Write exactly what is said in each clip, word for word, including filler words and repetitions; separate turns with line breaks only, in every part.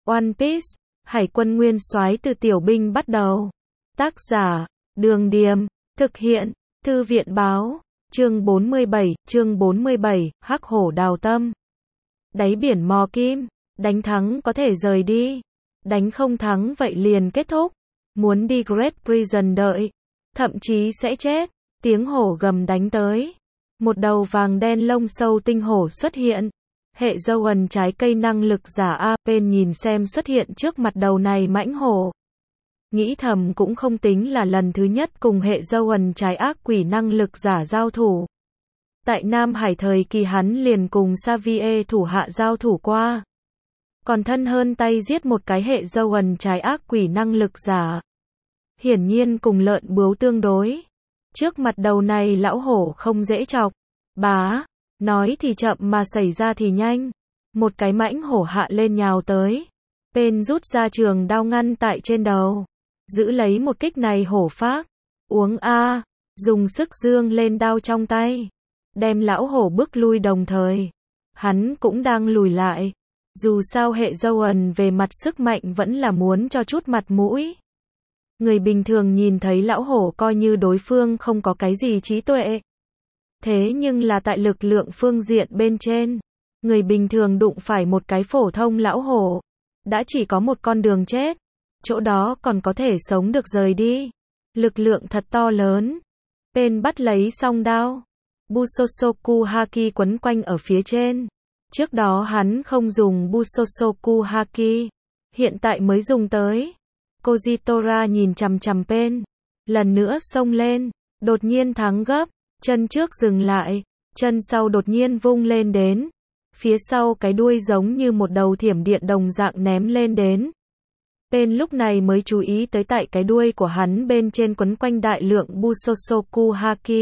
One Piece, Hải quân nguyên soái từ tiểu binh bắt đầu. Tác giả, Đường Điềm, thực hiện, Thư viện báo, chương bốn mươi bảy, chương bốn mươi bảy, Hắc hổ đào tâm. Đáy biển mò kim, đánh thắng có thể rời đi, đánh không thắng vậy liền kết thúc. Muốn đi Great Prison đợi, thậm chí sẽ chết. Tiếng hổ gầm đánh tới. Một đầu vàng đen lông sâu tinh hổ xuất hiện. Hệ dâu ẩn trái cây năng lực giả A Pen nhìn xem xuất hiện trước mặt đầu này mãnh hổ. Nghĩ thầm cũng không tính là lần thứ nhất cùng hệ dâu ẩn trái ác quỷ năng lực giả giao thủ. Tại Nam Hải thời kỳ hắn liền cùng Xavier thủ hạ giao thủ qua. Còn thân hơn tay giết một cái hệ dâu ẩn trái ác quỷ năng lực giả. Hiển nhiên cùng lợn bướu tương đối. Trước mặt đầu này lão hổ không dễ chọc. Bá, nói thì chậm mà xảy ra thì nhanh. Một cái mãnh hổ hạ lên nhào tới. Pen rút ra trường đao ngăn tại trên đầu. Giữ lấy một kích này hổ phác. Uống a, dùng sức dương lên đao trong tay. Đem lão hổ bước lui đồng thời. Hắn cũng đang lùi lại. Dù sao hệ dâu ẩn về mặt sức mạnh vẫn là muốn cho chút mặt mũi. Người bình thường nhìn thấy lão hổ coi như đối phương không có cái gì trí tuệ. Thế nhưng là tại lực lượng phương diện bên trên, người bình thường đụng phải một cái phổ thông lão hổ, đã chỉ có một con đường chết. Chỗ đó còn có thể sống được rời đi. Lực lượng thật to lớn. Pen bắt lấy song đao. Busosoku Haki quấn quanh ở phía trên. Trước đó hắn không dùng Busosoku Haki. Hiện tại mới dùng tới. Kojitora nhìn chằm chằm Pen. Lần nữa xông lên. Đột nhiên thắng gấp. Chân trước dừng lại. Chân sau đột nhiên vung lên đến. Phía sau cái đuôi giống như một đầu thiểm điện đồng dạng ném lên đến. Pen lúc này mới chú ý tới tại cái đuôi của hắn bên trên quấn quanh đại lượng Busosoku Haki.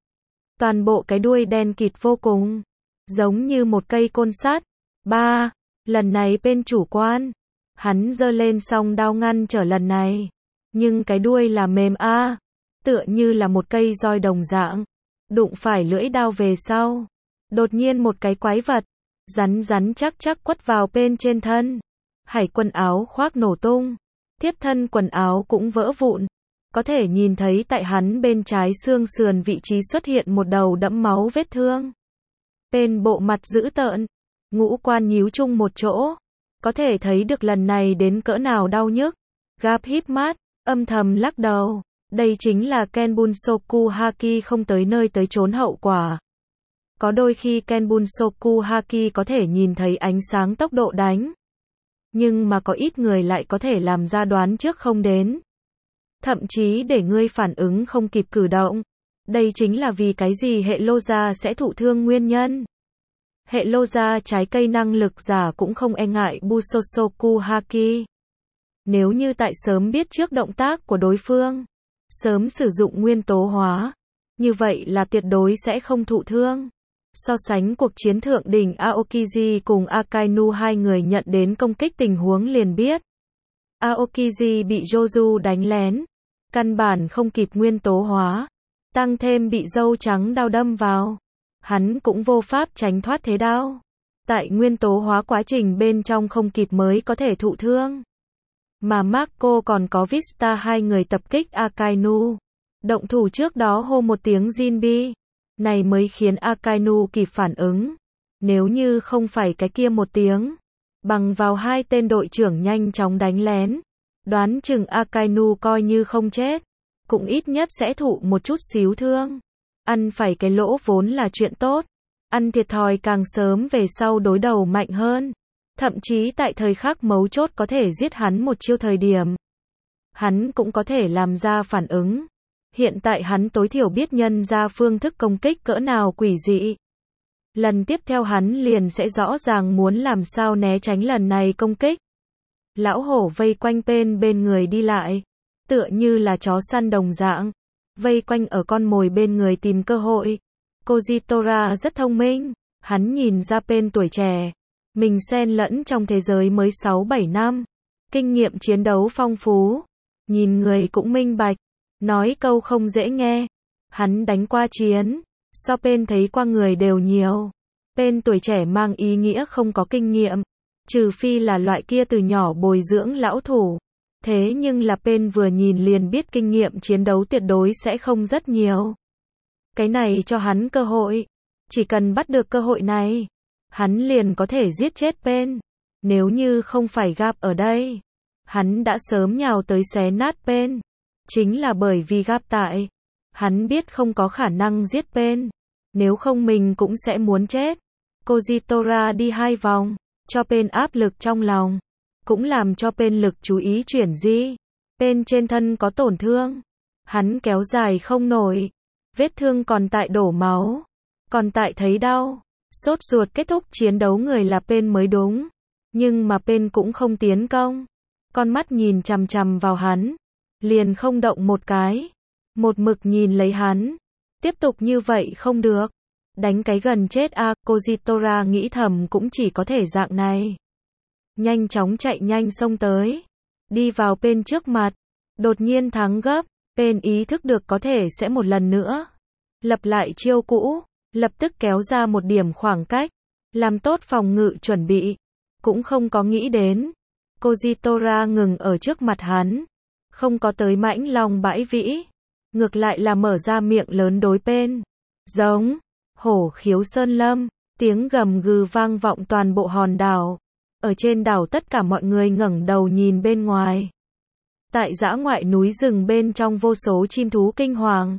Toàn bộ cái đuôi đen kịt vô cùng. Giống như một cây côn sắt. Ba. Lần này Pen chủ quan. Hắn giơ lên song đao ngăn trở lần này. Nhưng cái đuôi là mềm a, tựa như là một cây roi đồng dạng. Đụng phải lưỡi đao về sau. Đột nhiên một cái quái vật. Rắn rắn chắc chắc quất vào Pen trên thân. Hải quần áo khoác nổ tung. Tiếp thân quần áo cũng vỡ vụn. Có thể nhìn thấy tại hắn bên trái xương sườn vị trí xuất hiện một đầu đẫm máu vết thương. Pen bộ mặt dữ tợn. Ngũ quan nhíu chung một chỗ. Có thể thấy được lần này đến cỡ nào đau nhức. Gap híp mắt, âm thầm lắc đầu. Đây chính là Kenbunsoku Haki không tới nơi tới chốn hậu quả. Có đôi khi Kenbunsoku Haki có thể nhìn thấy ánh sáng tốc độ đánh. Nhưng mà có ít người lại có thể làm ra đoán trước không đến. Thậm chí để ngươi phản ứng không kịp cử động. Đây chính là vì cái gì hệ lô gia sẽ thụ thương nguyên nhân. Hệ lô gia trái cây năng lực giả cũng không e ngại Busosoku Haki. Nếu như tại sớm biết trước động tác của đối phương, sớm sử dụng nguyên tố hóa, như vậy là tuyệt đối sẽ không thụ thương. So sánh cuộc chiến thượng đỉnh Aokiji cùng Akainu hai người nhận đến công kích tình huống liền biết. Aokiji bị Joju đánh lén, căn bản không kịp nguyên tố hóa, tăng thêm bị dâu trắng đao đâm vào. Hắn cũng vô pháp tránh thoát thế đao. Tại nguyên tố hóa quá trình bên trong không kịp mới có thể thụ thương. Mà Marco còn có Vista hai người tập kích Akainu. Động thủ trước đó hô một tiếng Jinbi. Này mới khiến Akainu kịp phản ứng. Nếu như không phải cái kia một tiếng, bằng vào hai tên đội trưởng nhanh chóng đánh lén, đoán chừng Akainu coi như không chết, cũng ít nhất sẽ thụ một chút xíu thương. Ăn phải cái lỗ vốn là chuyện tốt. Ăn thiệt thòi càng sớm về sau đối đầu mạnh hơn. Thậm chí tại thời khắc mấu chốt có thể giết hắn một chiêu thời điểm. Hắn cũng có thể làm ra phản ứng. Hiện tại hắn tối thiểu biết nhân ra phương thức công kích cỡ nào quỷ dị. Lần tiếp theo hắn liền sẽ rõ ràng muốn làm sao né tránh lần này công kích. Lão hổ vây quanh Pen bên người đi lại. Tựa như là chó săn đồng dạng. Vây quanh ở con mồi bên người tìm cơ hội. Kojitora rất thông minh. Hắn nhìn ra Pen tuổi trẻ. Mình xen lẫn trong thế giới mới sáu bảy năm. Kinh nghiệm chiến đấu phong phú. Nhìn người cũng minh bạch. Nói câu không dễ nghe. Hắn đánh qua chiến. So Pen thấy qua người đều nhiều. Pen tuổi trẻ mang ý nghĩa không có kinh nghiệm. Trừ phi là loại kia từ nhỏ bồi dưỡng lão thủ. Thế nhưng là Pen vừa nhìn liền biết kinh nghiệm chiến đấu tuyệt đối sẽ không rất nhiều. Cái này cho hắn cơ hội. Chỉ cần bắt được cơ hội này, hắn liền có thể giết chết Pen. Nếu như không phải Gap ở đây, hắn đã sớm nhào tới xé nát Pen. Chính là bởi vì Gap tại, hắn biết không có khả năng giết Pen. Nếu không mình cũng sẽ muốn chết. Kojitora đi hai vòng, cho Pen áp lực trong lòng. Cũng làm cho Pen lực chú ý chuyển di. Pen trên thân có tổn thương. Hắn kéo dài không nổi. Vết thương còn tại đổ máu. Còn tại thấy đau. Sốt ruột kết thúc chiến đấu người là Pen mới đúng. Nhưng mà Pen cũng không tiến công. Con mắt nhìn chằm chằm vào hắn. Liền không động một cái. Một mực nhìn lấy hắn. Tiếp tục như vậy không được. Đánh cái gần chết a, à, Kojitora nghĩ thầm cũng chỉ có thể dạng này. Nhanh chóng chạy nhanh xông tới. Đi vào Pen trước mặt. Đột nhiên thắng gấp. Pen ý thức được có thể sẽ một lần nữa. Lập lại chiêu cũ. Lập tức kéo ra một điểm khoảng cách. Làm tốt phòng ngự chuẩn bị. Cũng không có nghĩ đến. Kojitora ngừng ở trước mặt hắn. Không có tới mãnh long bãi vĩ. Ngược lại là mở ra miệng lớn đối Pen. Giống. Hổ khiếu sơn lâm. Tiếng gầm gừ vang vọng toàn bộ hòn đảo. Ở trên đảo tất cả mọi người ngẩng đầu nhìn bên ngoài. Tại dã ngoại núi rừng bên trong vô số chim thú kinh hoàng.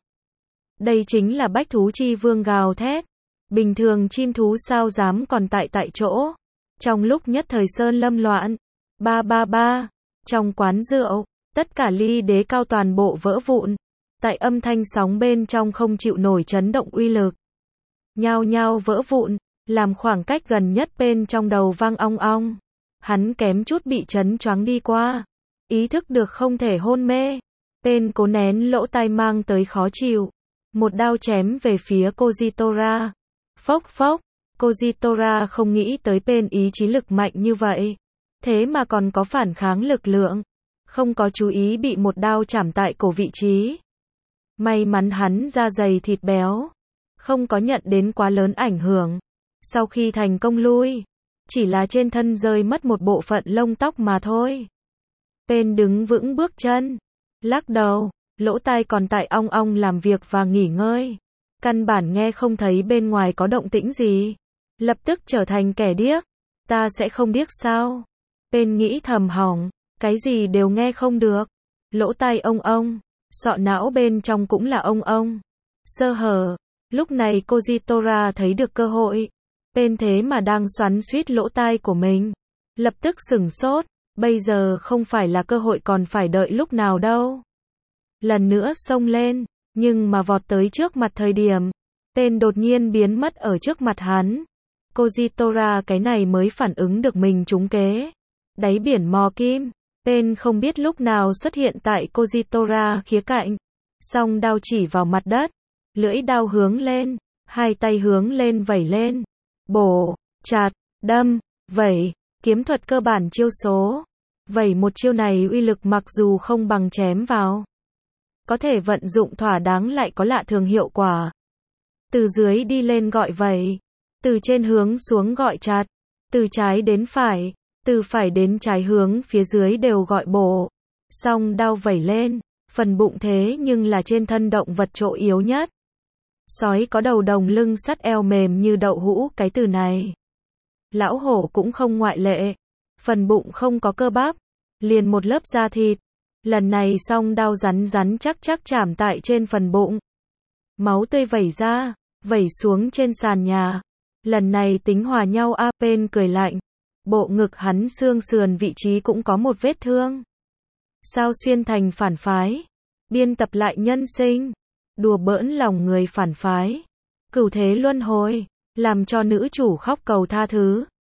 Đây chính là bách thú chi vương gào thét. Bình thường chim thú sao dám còn tại tại chỗ. Trong lúc nhất thời sơn lâm loạn. Ba ba ba. Trong quán rượu, tất cả ly đế cao toàn bộ vỡ vụn. Tại âm thanh sóng bên trong không chịu nổi chấn động uy lực. Nhao nhao vỡ vụn. Làm khoảng cách gần nhất bên trong đầu vang ong ong. Hắn kém chút bị chấn choáng đi qua. Ý thức được không thể hôn mê. Pen cố nén lỗ tai mang tới khó chịu. Một đao chém về phía Kojitora. Phốc phốc. Kojitora không nghĩ tới Pen ý chí lực mạnh như vậy. Thế mà còn có phản kháng lực lượng. Không có chú ý bị một đao chảm tại cổ vị trí. May mắn hắn da dày thịt béo. Không có nhận đến quá lớn ảnh hưởng. Sau khi thành công lui, chỉ là trên thân rơi mất một bộ phận lông tóc mà thôi. Pen đứng vững bước chân, lắc đầu, lỗ tai còn tại ong ong làm việc và nghỉ ngơi. Căn bản nghe không thấy bên ngoài có động tĩnh gì. Lập tức trở thành kẻ điếc. Ta sẽ không điếc sao? Pen nghĩ thầm hỏng, cái gì đều nghe không được. Lỗ tai ông ông, sọ não bên trong cũng là ông ông. Sơ hở, lúc này Kojitora thấy được cơ hội. Pen thế mà đang xoắn suýt lỗ tai của mình. Lập tức sửng sốt, bây giờ không phải là cơ hội còn phải đợi lúc nào đâu. Lần nữa xông lên, nhưng mà vọt tới trước mặt thời điểm. Pen đột nhiên biến mất ở trước mặt hắn. Kojitora cái này mới phản ứng được mình trúng kế. Đáy biển mò kim. Pen không biết lúc nào xuất hiện tại Kojitora khía cạnh. Song đao chỉ vào mặt đất. Lưỡi đao hướng lên. Hai tay hướng lên vẩy lên. Bổ, chặt, đâm, vẩy, kiếm thuật cơ bản chiêu số. Vẩy một chiêu này uy lực mặc dù không bằng chém vào. Có thể vận dụng thỏa đáng lại có lạ thường hiệu quả. Từ dưới đi lên gọi vẩy. Từ trên hướng xuống gọi chặt. Từ trái đến phải. Từ phải đến trái hướng phía dưới đều gọi bổ. Xong đao vẩy lên. Phần bụng thế nhưng là trên thân động vật chỗ yếu nhất. Sói có đầu đồng lưng sắt eo mềm như đậu hũ cái từ này. Lão hổ cũng không ngoại lệ. Phần bụng không có cơ bắp. Liền một lớp da thịt. Lần này song đao rắn rắn chắc chắc chạm tại trên phần bụng. Máu tươi vẩy ra. Vẩy xuống trên sàn nhà. Lần này tính hòa nhau a. Pen cười lạnh. Bộ ngực hắn xương sườn vị trí cũng có một vết thương. Sao xuyên thành phản phái. Biên tập lại nhân sinh. Đùa bỡn lòng người phản phái. Cửu thế luân hồi. Làm cho nữ chủ khóc cầu tha thứ.